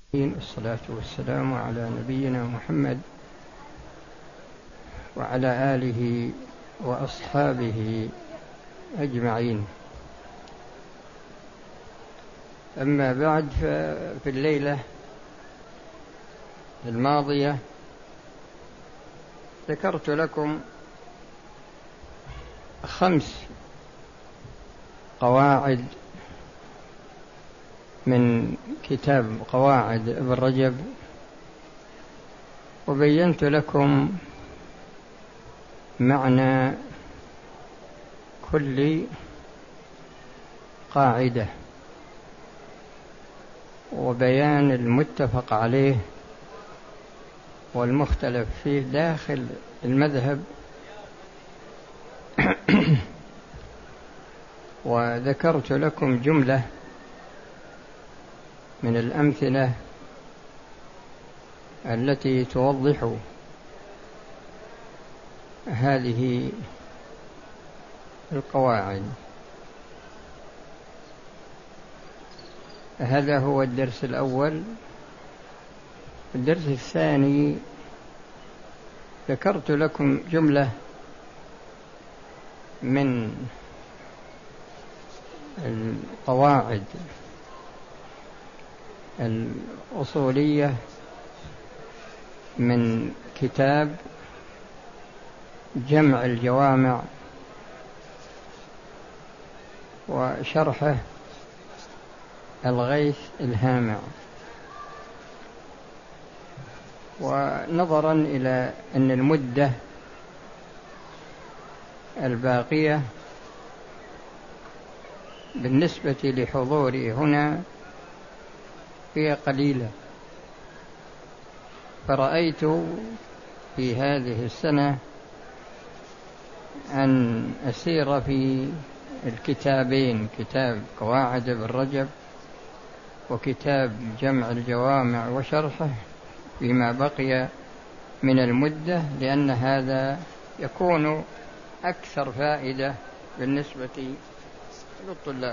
والصلاة والسلام على نبينا محمد وعلى آله وأصحابه أجمعين. أما بعد، ففي الليلة الماضية ذكرت لكم 5 قواعد من كتاب قواعد ابن رجب، وبينت لكم معنى كل قاعدة وبيان المتفق عليه والمختلف فيه داخل المذهب وذكرت لكم جملة من الأمثلة التي توضح هذه القواعد. هذا هو الدرس الأول. الدرس الثاني ذكرت لكم جملة من القواعد الأصولية من كتاب جمع الجوامع وشرحه الغيث الهامع. ونظرا إلى أن المدة الباقية بالنسبة لحضوري هنا هي قليلة، فرأيت في هذه السنة أن أسير في الكتابين، كتاب قواعد ابن رجب وكتاب جمع الجوامع وشرحه فيما بقي من المدة، لأن هذا يكون أكثر فائدة بالنسبة للطلاب.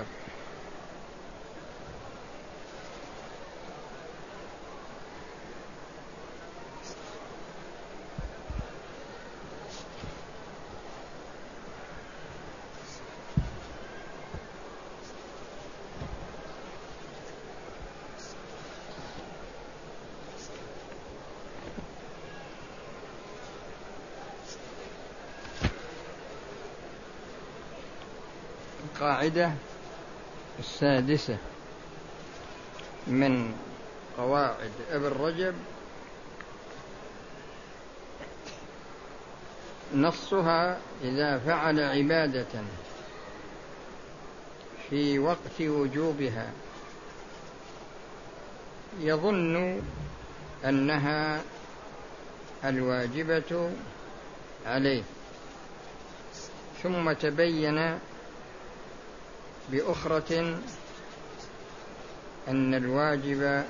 القاعدة السادسة من قواعد ابن رجب نصها: إذا فعل عبادة في وقت وجوبها يظن أنها الواجبة عليه، ثم تبين بأخرى أن الواجب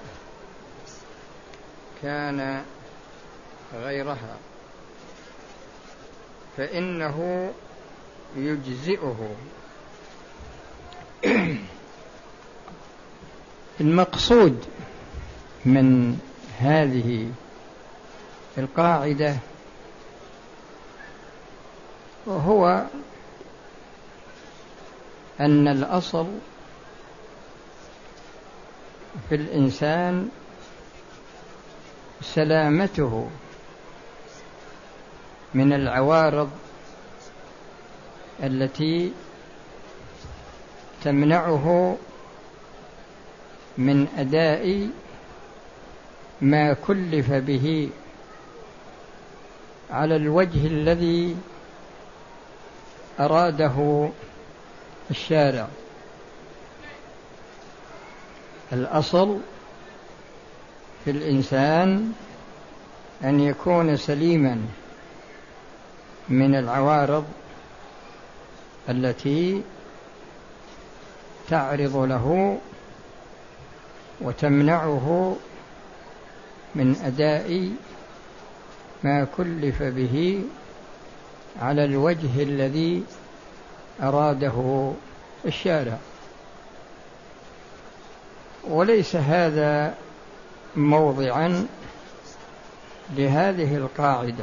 كان غيرها، فإنه يجزئه. المقصود من هذه القاعدة هو أن الأصل في الإنسان سلامته من العوارض التي تمنعه من أداء ما كلف به على الوجه الذي أراده الشارع. الأصل في الإنسان أن يكون سليما من العوارض التي تعرض له وتمنعه من أداء ما كلف به على الوجه الذي أراده الشارع. وليس هذا موضعا لهذه القاعدة،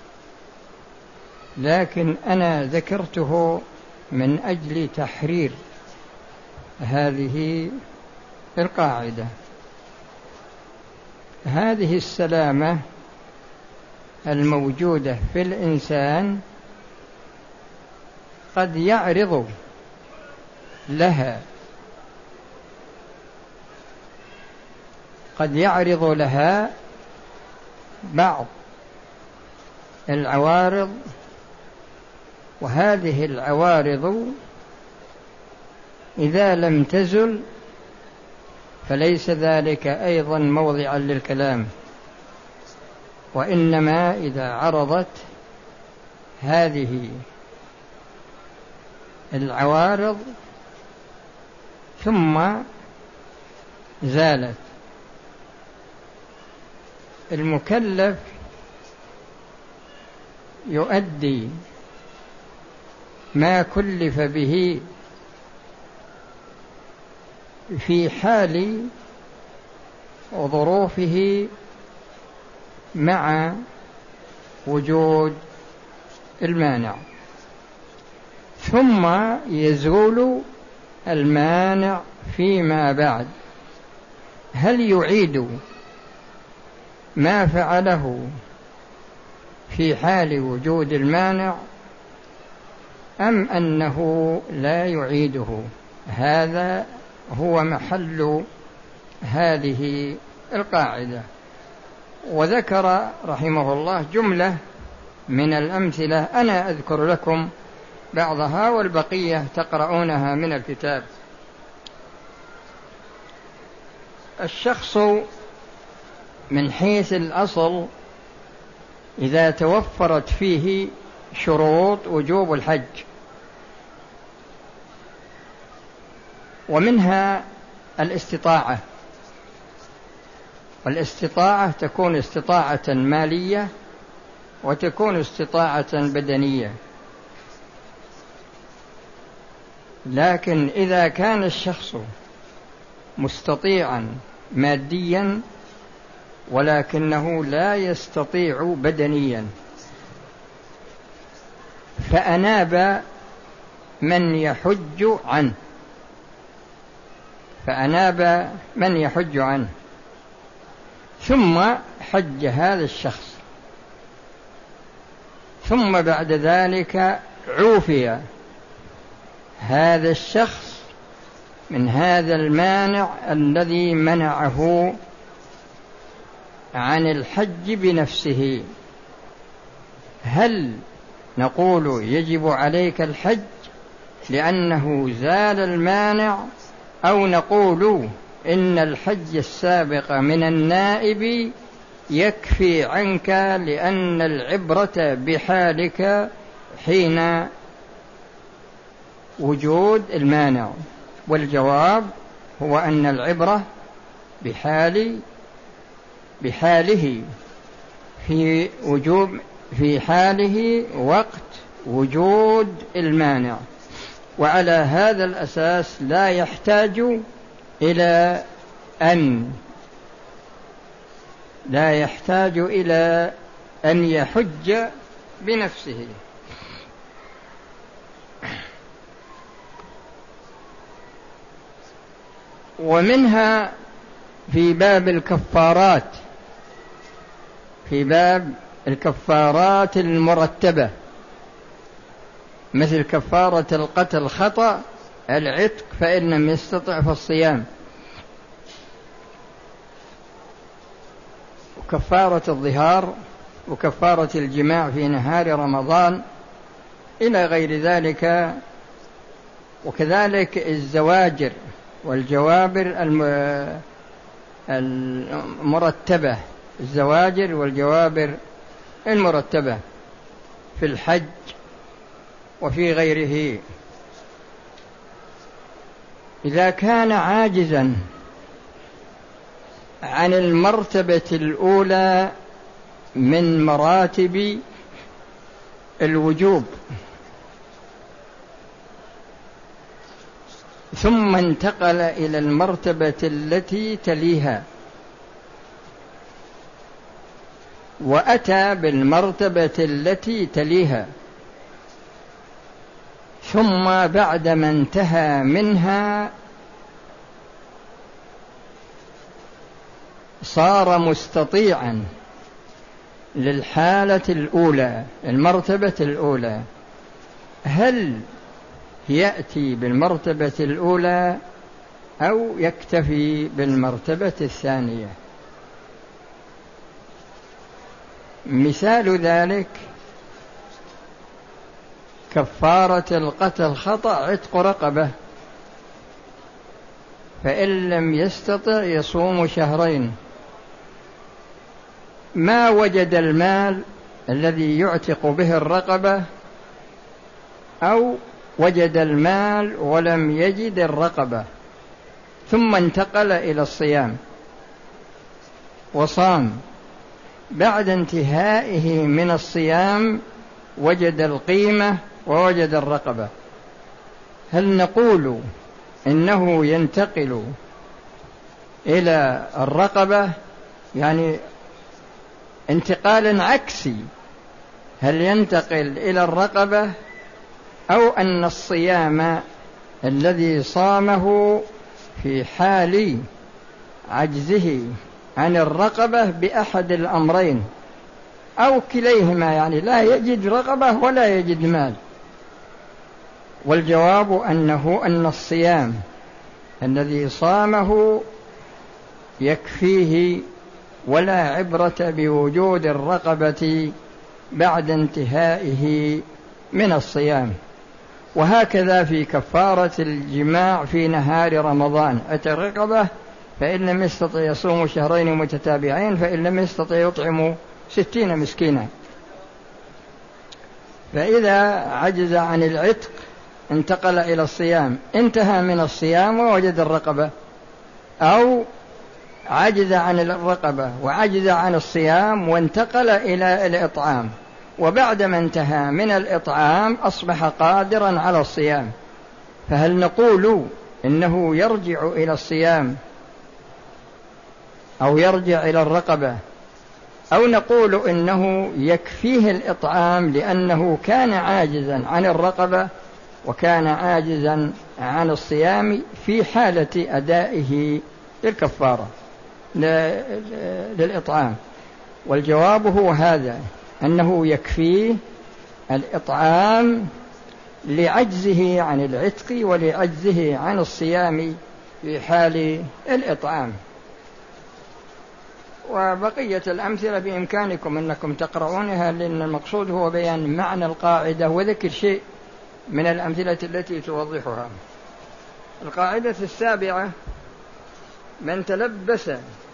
لكن أنا ذكرته من أجل تحرير هذه القاعدة. هذه السلامة الموجودة في الإنسان قد يعرض لها بعض العوارض، وهذه العوارض إذا لم تزل فليس ذلك أيضا موضعا للكلام، وإنما إذا عرضت هذه العوارض ثم زالت. المكلف يؤدي ما كلف به في حال وظروفه مع وجود المانع، ثم يزول المانع فيما بعد. هل يعيد ما فعله في حال وجود المانع أم أنه لا يعيده؟ هذا هو محل هذه القاعدة. وذكر رحمه الله جملة من الأمثلة، أنا أذكر لكم بعضها والبقية تقرؤونها من الكتاب. الشخص من حيث الأصل إذا توفرت فيه شروط وجوب الحج، ومنها الاستطاعة، والاستطاعة تكون استطاعة مالية وتكون استطاعة بدنية. لكن إذا كان الشخص مستطيعا ماديا ولكنه لا يستطيع بدنيا، فأناب من يحج عنه ثم حج هذا الشخص، ثم بعد ذلك عوفي هذا الشخص من هذا المانع الذي منعه عن الحج بنفسه. هل نقول يجب عليك الحج لأنه زال المانع، أو نقول إن الحج السابق من النائب يكفي عنك لأن العبرة بحالك حين وجود المانع؟ والجواب هو أن العبرة بحاله في حاله وقت وجود المانع. وعلى هذا الأساس لا يحتاج إلى أن يحج بنفسه. ومنها في باب الكفارات المرتبة، مثل كفارة القتل خطأ، العتق، فإن لم يستطع فالصيام، وكفارة الظهار، وكفارة الجماع في نهار رمضان إلى غير ذلك. وكذلك الزواجر والجوابر المرتبة، الزواجر والجوابر المرتبة في الحج وفي غيره. إذا كان عاجزا عن المرتبة الأولى من مراتب الوجوب ثم انتقل إلى المرتبة التي تليها، وأتى بالمرتبة التي تليها، ثم بعدما انتهى منها صار مستطيعا للحالة الأولى، المرتبة الأولى، هل يأتي بالمرتبة الأولى أو يكتفي بالمرتبة الثانية؟ مثال ذلك كفارة القتل خطأ عتق رقبة، فإن لم يستطع يصوم شهرين. ما وجد المال الذي يعتق به الرقبة، أو وجد المال ولم يجد الرقبة، ثم انتقل إلى الصيام وصام، بعد انتهائه من الصيام وجد القيمة ووجد الرقبة، هل نقول إنه ينتقل إلى الرقبة، يعني انتقالا عكسي، هل ينتقل إلى الرقبة، أو أن الصيام الذي صامه في حال عجزه عن الرقبة بأحد الأمرين أو كليهما، يعني لا يجد رقبة ولا يجد مال؟ والجواب أن الصيام الذي صامه يكفيه، ولا عبرة بوجود الرقبة بعد انتهائه من الصيام. وهكذا في كفارة الجماع في نهار رمضان، أتى الرقبة، فإن لم يستطع يصوم شهرين متتابعين، فإن لم يستطع يطعم 60 مسكينا. فإذا عجز عن العتق انتقل إلى الصيام، انتهى من الصيام ووجد الرقبة، أو عجز عن الرقبة وعجز عن الصيام وانتقل إلى الإطعام، وبعدما انتهى من الإطعام أصبح قادرا على الصيام، فهل نقول إنه يرجع إلى الصيام أو يرجع إلى الرقبة، أو نقول إنه يكفيه الإطعام لأنه كان عاجزا عن الرقبة وكان عاجزا عن الصيام في حالة أدائه للكفارة للإطعام؟ والجواب هو هذا، أنه يكفيه الإطعام لعجزه عن العتق ولعجزه عن الصيام في حال الإطعام. وبقية الأمثلة بإمكانكم أنكم تقرؤونها، لأن المقصود هو بيان معنى القاعدة وذكر شيء من الأمثلة التي توضحها. القاعدة السابعة: من تلبس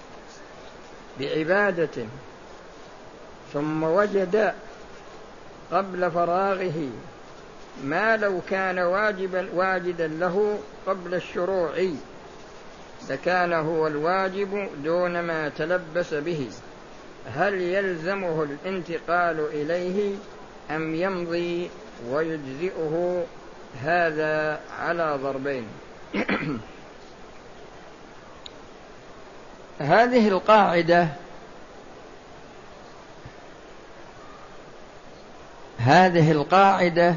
بعبادة ثم وجد قبل فراغه ما لو كان واجدا له قبل الشروع لكان هو الواجب دون ما تلبس به، هل يلزمه الانتقال إليه أم يمضي ويجزئه؟ هذا على ضربين. هذه القاعدة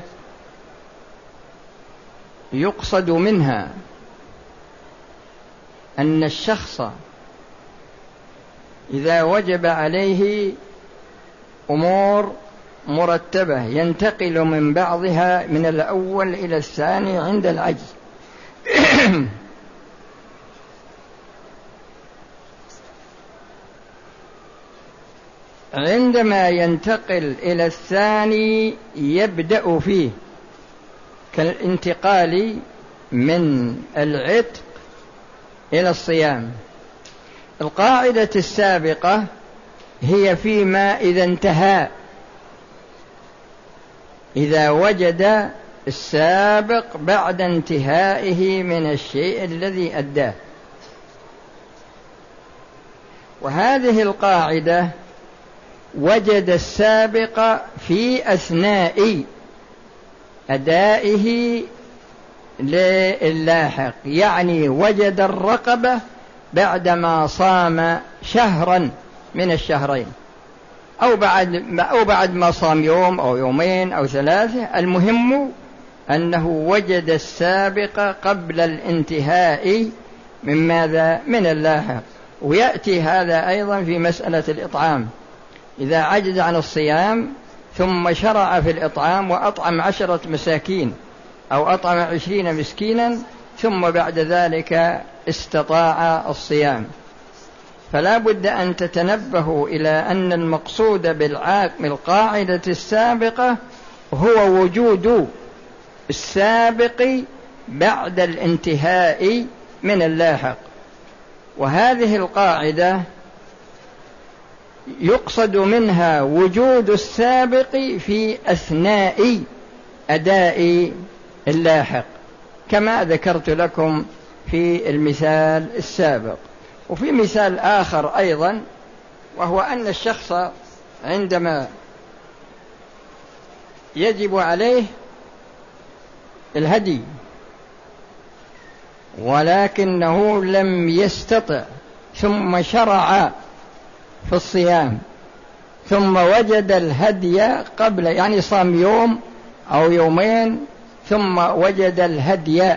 يقصد منها أن الشخص إذا وجب عليه أمور مرتبة ينتقل من بعضها من الأول إلى الثاني عند العجز، عندما ينتقل إلى الثاني يبدأ فيه، كالانتقال من العتق إلى الصيام. القاعدة السابقة هي فيما إذا انتهى، إذا وجد السابق بعد انتهائه من الشيء الذي أداه. وهذه القاعدة وجد السابق في أثناء أدائه للاحق، يعني وجد الرقبة بعدما صام شهرا من الشهرين، أو بعد ما صام يوم أو يومين أو ثلاثة، المهم أنه وجد السابق قبل الانتهاء من ماذا؟ من اللاحق. ويأتي هذا أيضا في مسألة الإطعام، إذا عجز عن الصيام ثم شرع في الإطعام وأطعم 10 مساكين أو أطعم 20 مسكينا ثم بعد ذلك استطاع الصيام، فلا بد أن تتنبهوا إلى أن المقصود بالقاعدة السابقة هو وجود السابق بعد الانتهاء من اللاحق. وهذه القاعدة يقصد منها وجود السابق في أثناء أداء اللاحق، كما ذكرت لكم في المثال السابق. وفي مثال آخر أيضا، وهو أن الشخص عندما يجب عليه الهدي ولكنه لم يستطع ثم شرع في الصيام ثم وجد الهدي قبل، يعني صام يوم أو يومين ثم وجد الهدي،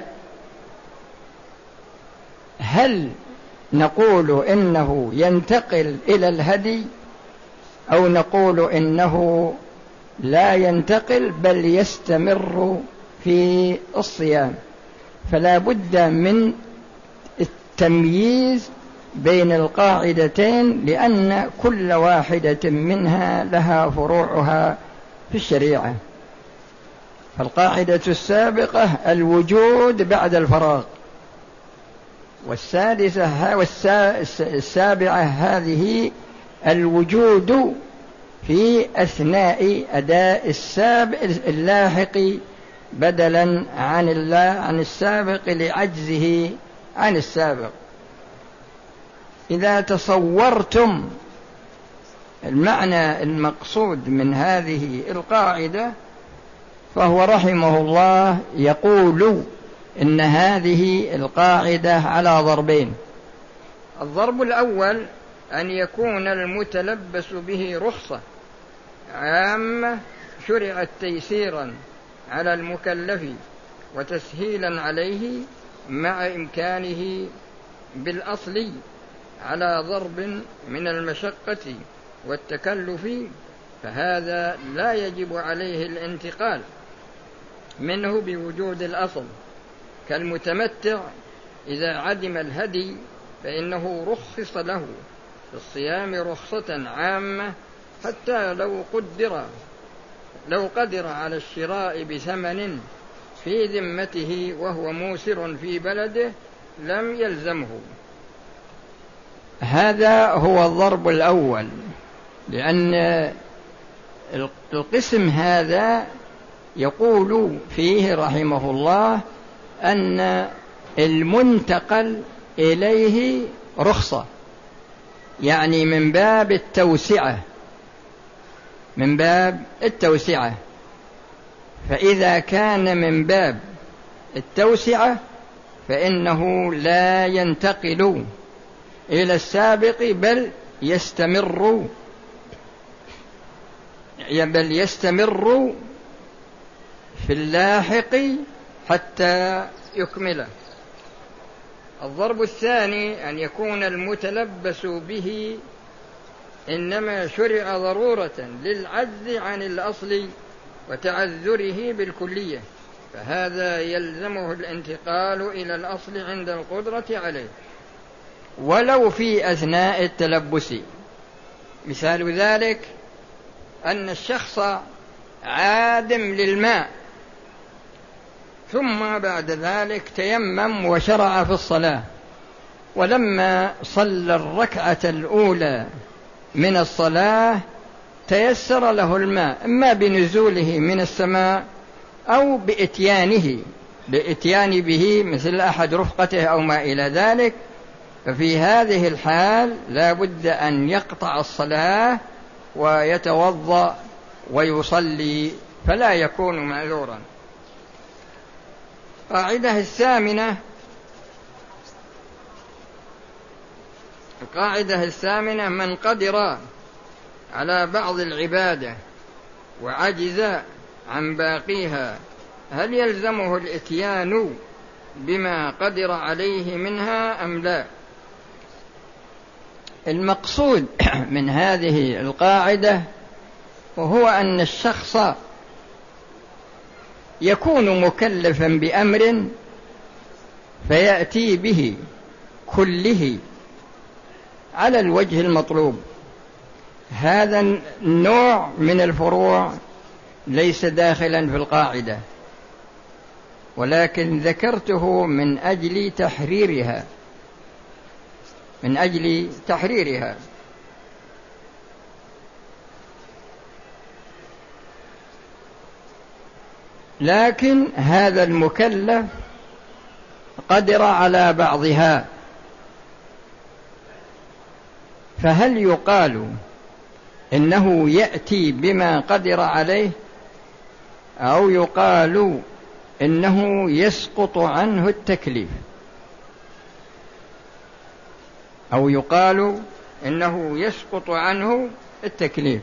هل نقول إنه ينتقل إلى الهدي أو نقول إنه لا ينتقل بل يستمر في الصيام؟ فلا بد من التمييز بين القاعدتين، لأن كل واحدة منها لها فروعها في الشريعة. فالقاعدة السابقة الوجود بعد الفراغ، والسابعة هذه الوجود في أثناء أداء اللاحق بدلا عن السابق لعجزه عن السابق. إذا تصورتم المعنى المقصود من هذه القاعدة، فهو رحمه الله يقول إن هذه القاعدة على ضربين. الضرب الأول أن يكون المتلبس به رخصة عامة شرعت تيسيرا على المكلف وتسهيلا عليه مع إمكانه بالأصل على ضرب من المشقة والتكلف، فهذا لا يجب عليه الانتقال منه بوجود الأصل، كالمتمتع إذا عدم الهدي فإنه رخص له في الصيام رخصة عامة، حتى لو قدر على الشراء بثمن في ذمته وهو موسر في بلده لم يلزمه. هذا هو الضرب الأول، لأن القسم هذا يقول فيه رحمه الله أن المنتقل إليه رخصة، يعني من باب التوسعة، فإذا كان من باب التوسعة فإنه لا ينتقل إلى السابق بل يستمر في اللاحق حتى يكمله. الضرب الثاني أن يكون المتلبس به إنما شرع ضرورة للعجز عن الأصل وتعذره بالكلية، فهذا يلزمه الانتقال إلى الأصل عند القدرة عليه ولو في أثناء التلبس. مثال ذلك أن الشخص عادم للماء ثم بعد ذلك تيمم وشرع في الصلاة، ولما صلى الركعة الأولى من الصلاة تيسر له الماء، إما بنزوله من السماء أو بإتيان به مثل أحد رفقته أو ما إلى ذلك، ففي هذه الحال لا بد أن يقطع الصلاة ويتوضأ ويصلي فلا يكون معذورا. القاعدة الثامنة من قدر على بعض العبادة وعجز عن باقيها هل يلزمه الإتيان بما قدر عليه منها أم لا؟ المقصود من هذه القاعدة وهو أن الشخص يكون مكلفا بأمر فيأتي به كله على الوجه المطلوب. هذا النوع من الفروع ليس داخلا في القاعدة، ولكن ذكرته من أجل تحريرها. لكن هذا المكلف قدر على بعضها، فهل يقال إنه يأتي بما قدر عليه، أو يقال إنه يسقط عنه التكليف، أو يقال إنه يسقط عنه التكليف؟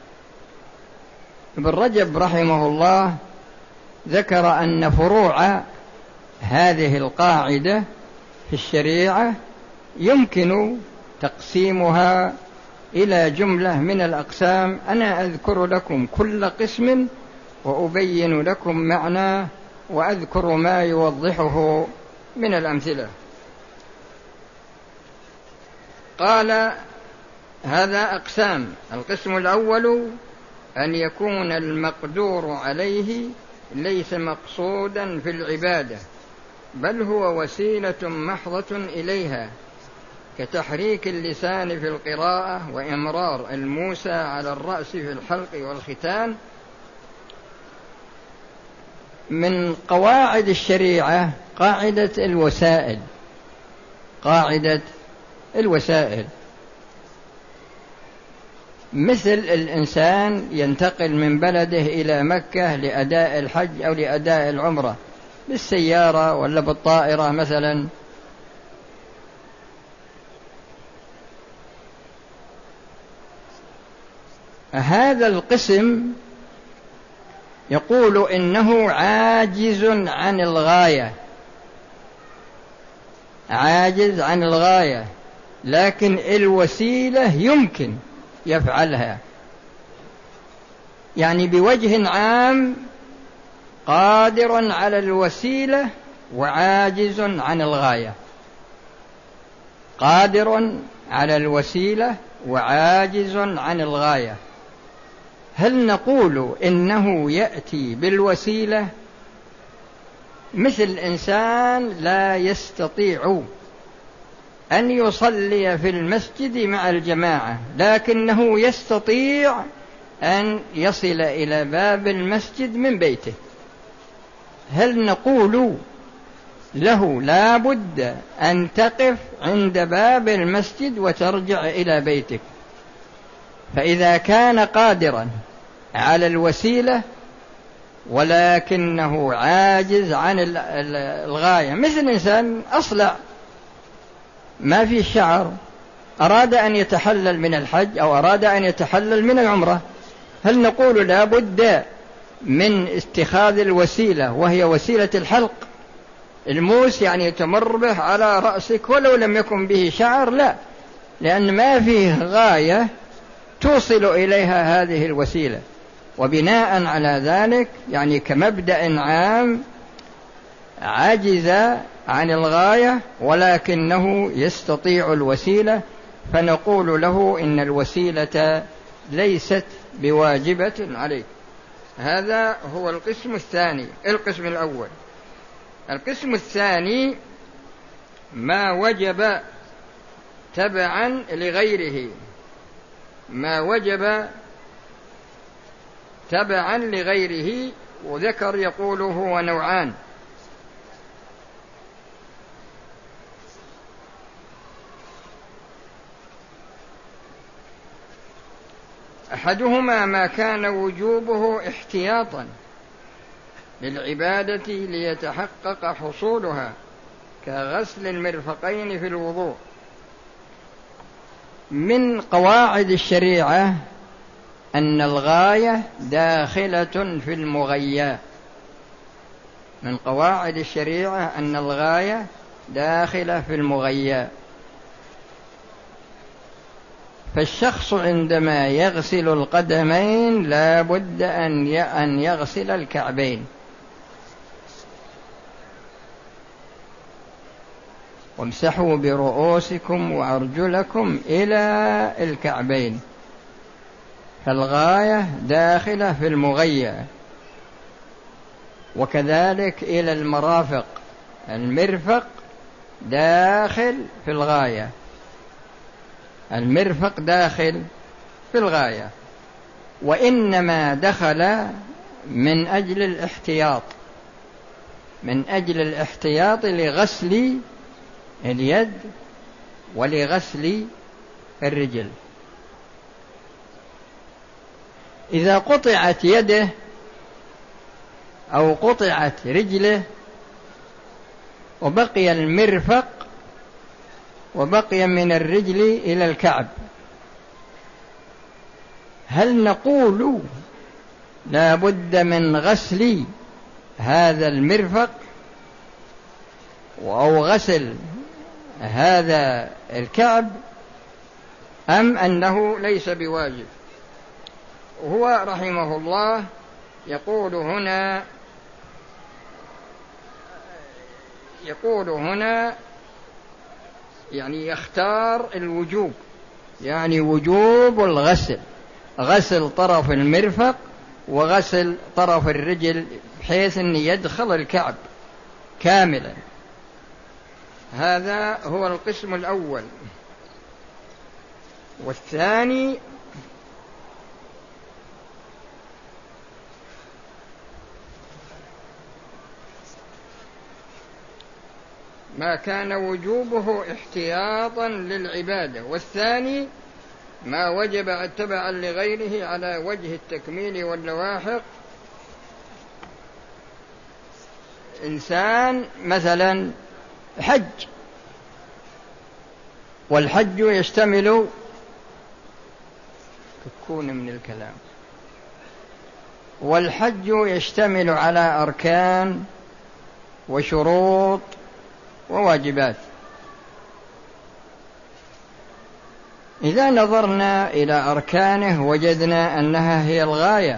ابن رجب رحمه الله ذكر أن فروع هذه القاعدة في الشريعة يمكن تقسيمها إلى جملة من الأقسام، أنا أذكر لكم كل قسم وأبين لكم معناه وأذكر ما يوضحه من الأمثلة. قال هذا أقسام: القسم الأول أن يكون المقدور عليه ليس مقصودا في العبادة، بل هو وسيلة محضة إليها، كتحريك اللسان في القراءة وإمرار الموسى على الرأس في الحلق والختان. من قواعد الشريعة قاعدة الوسائل، مثل الإنسان ينتقل من بلده إلى مكة لأداء الحج أو لأداء العمرة بالسيارة ولا بالطائرة مثلا. هذا القسم يقول إنه عاجز عن الغاية، لكن الوسيلة يمكن يفعلها، يعني بوجه عام قادر على الوسيلة وعاجز عن الغاية، قادر على الوسيلة وعاجز عن الغاية. هل نقول إنه يأتي بالوسيلة؟ مثل إنسان لا يستطيع أن يصلي في المسجد مع الجماعة، لكنه يستطيع أن يصل إلى باب المسجد من بيته، هل نقول له لا بد أن تقف عند باب المسجد وترجع إلى بيتك؟ فإذا كان قادرا على الوسيلة ولكنه عاجز عن الغاية، مثل إنسان أصلع ما في شعر، أراد أن يتحلل من الحج أو أراد أن يتحلل من العمرة، هل نقول لا بد من اتخاذ الوسيلة وهي وسيلة الحلق، الموس يعني تمر به على رأسك ولو لم يكن به شعر؟ لا، لأن ما فيه غاية توصل إليها هذه الوسيلة. وبناء على ذلك يعني كمبدأ عام عجز عن الغاية ولكنه يستطيع الوسيلة، فنقول له إن الوسيلة ليست بواجبة عليك. هذا هو القسم الثاني. القسم الأول. القسم الثاني ما وجب تبعا لغيره، ما وجب تبعا لغيره، وذكر يقول هو نوعان: أحدهما ما كان وجوبه احتياطا للعبادة ليتحقق حصولها، كغسل المرفقين في الوضوء. من قواعد الشريعة أن الغاية داخلة في المغيّة. من قواعد الشريعة أن الغاية داخلة في المغيّة. فالشخص عندما يغسل القدمين لا بد أن يغسل الكعبين. وامسحوا برؤوسكم وأرجلكم إلى الكعبين. فالغاية داخلة في المغيّة. وكذلك إلى المرافق، المرفق داخل في الغاية، المرفق داخل في الغاية، وإنما دخل من أجل الاحتياط، من أجل الاحتياط لغسل اليد ولغسل الرجل. إذا قطعت يده أو قطعت رجله وبقي المرفق وبقي من الرجل إلى الكعب، هل نقول لا بد من غسل هذا المرفق أو غسل هذا الكعب، أم أنه ليس بواجب؟ وهو رحمه الله يقول هنا يعني يختار الوجوب، يعني وجوب الغسل، غسل طرف المرفق وغسل طرف الرجل بحيث أن يدخل الكعب كاملا. هذا هو القسم الأول. والثاني ما كان وجوبه احتياطا للعبادة، والثاني ما وجب تبعا لغيره على وجه التكميل واللواحق. إنسان مثلا حج، والحج يشتمل والحج يشتمل على أركان وشروط وواجبات. إذا نظرنا إلى أركانه وجدنا أنها هي الغاية،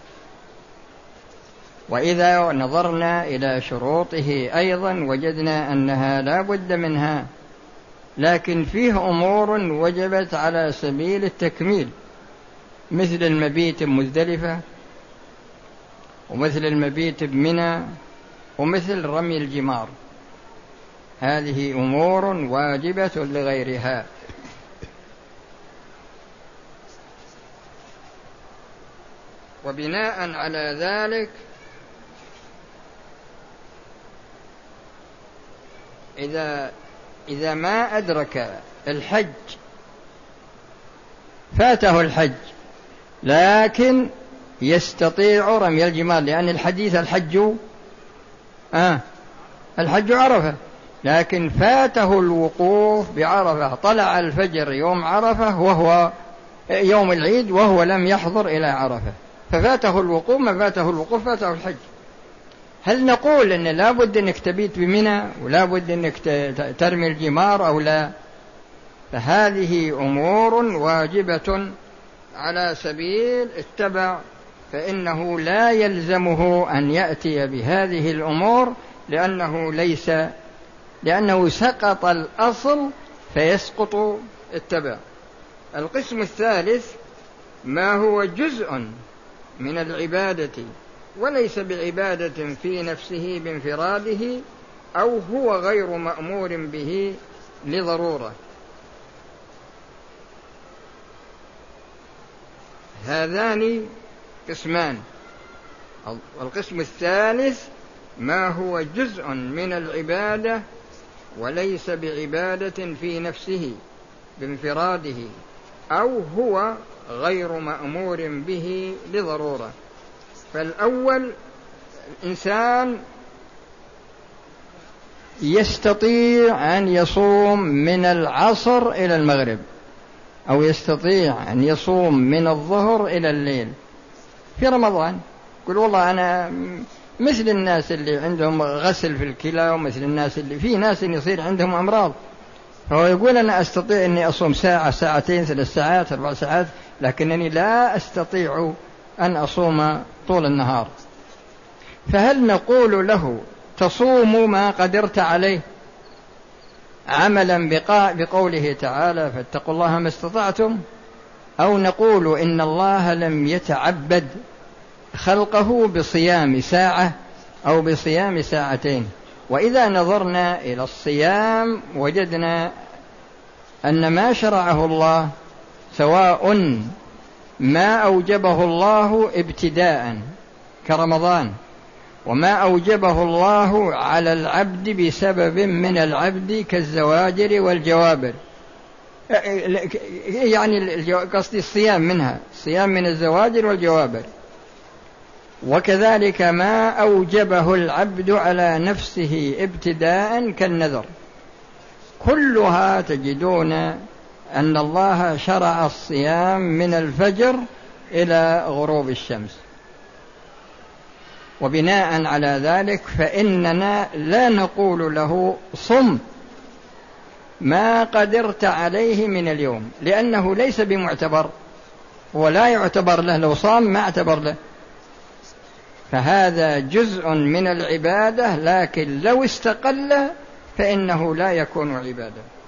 وإذا نظرنا إلى شروطه أيضا وجدنا أنها لا بد منها، لكن فيه أمور وجبت على سبيل التكميل، مثل المبيت بمزدلفة، ومثل المبيت بمنى، ومثل رمي الجمار. هذه أمور واجبة لغيرها. وبناء على ذلك إذا ما أدرك الحج فاته الحج لكن يستطيع رمي الجمار، لأن الحديث الحج عرفة، لكن فاته الوقوف بعرفة، طلع الفجر يوم عرفة وهو يوم العيد وهو لم يحضر إلى عرفة، ففاته الوقوف، ما فاته الوقوف فاته الحج. هل نقول أن لا بد أنك تبيت بمنى ولا بد أنك ترمي الجمار أو لا؟ فهذه أمور واجبة على سبيل التبع، فإنه لا يلزمه أن يأتي بهذه الأمور لأنه سقط الأصل فيسقط التبع. القسم الثالث ما هو جزء من العبادة وليس بعبادة في نفسه بانفراده، أو هو غير مأمور به لضرورة. هذان قسمان. القسم الثالث ما هو جزء من العبادة وليس بعبادة في نفسه بانفراده، أو هو غير مأمور به لضرورة. فالأول الإنسان يستطيع أن يصوم من العصر إلى المغرب أو يستطيع أن يصوم من الظهر إلى الليل في رمضان، يقول والله أنا مثل الناس اللي عندهم غسل في الكلى، ومثل الناس اللي في ناس يصير عندهم أمراض، فهو يقول أنا أستطيع أني أصوم ساعة، ساعتين، 3 ساعات، 4 ساعات، لكنني لا أستطيع أن أصوم طول النهار. فهل نقول له تصوم ما قدرت عليه عملا بقوله تعالى فاتقوا الله ما استطعتم، أو نقول إن الله لم يتعبد خلقه بصيام ساعة أو بصيام ساعتين؟ وإذا نظرنا إلى الصيام وجدنا أن ما شرعه الله سواء ما أوجبه الله ابتداء كرمضان، وما أوجبه الله على العبد بسبب من العبد كالزواجر والجوابر، يعني قصدي الصيام منها، صيام من الزواجر والجوابر، وكذلك ما أوجبه العبد على نفسه ابتداء كالنذر، كلها تجدون أن الله شرع الصيام من الفجر إلى غروب الشمس. وبناء على ذلك فإننا لا نقول له صم ما قدرت عليه من اليوم، لأنه ليس بمعتبر ولا يعتبر له، لو صام ما اعتبر له، فهذا جزء من العبادة، لكن لو استقل فإنه لا يكون عبادة.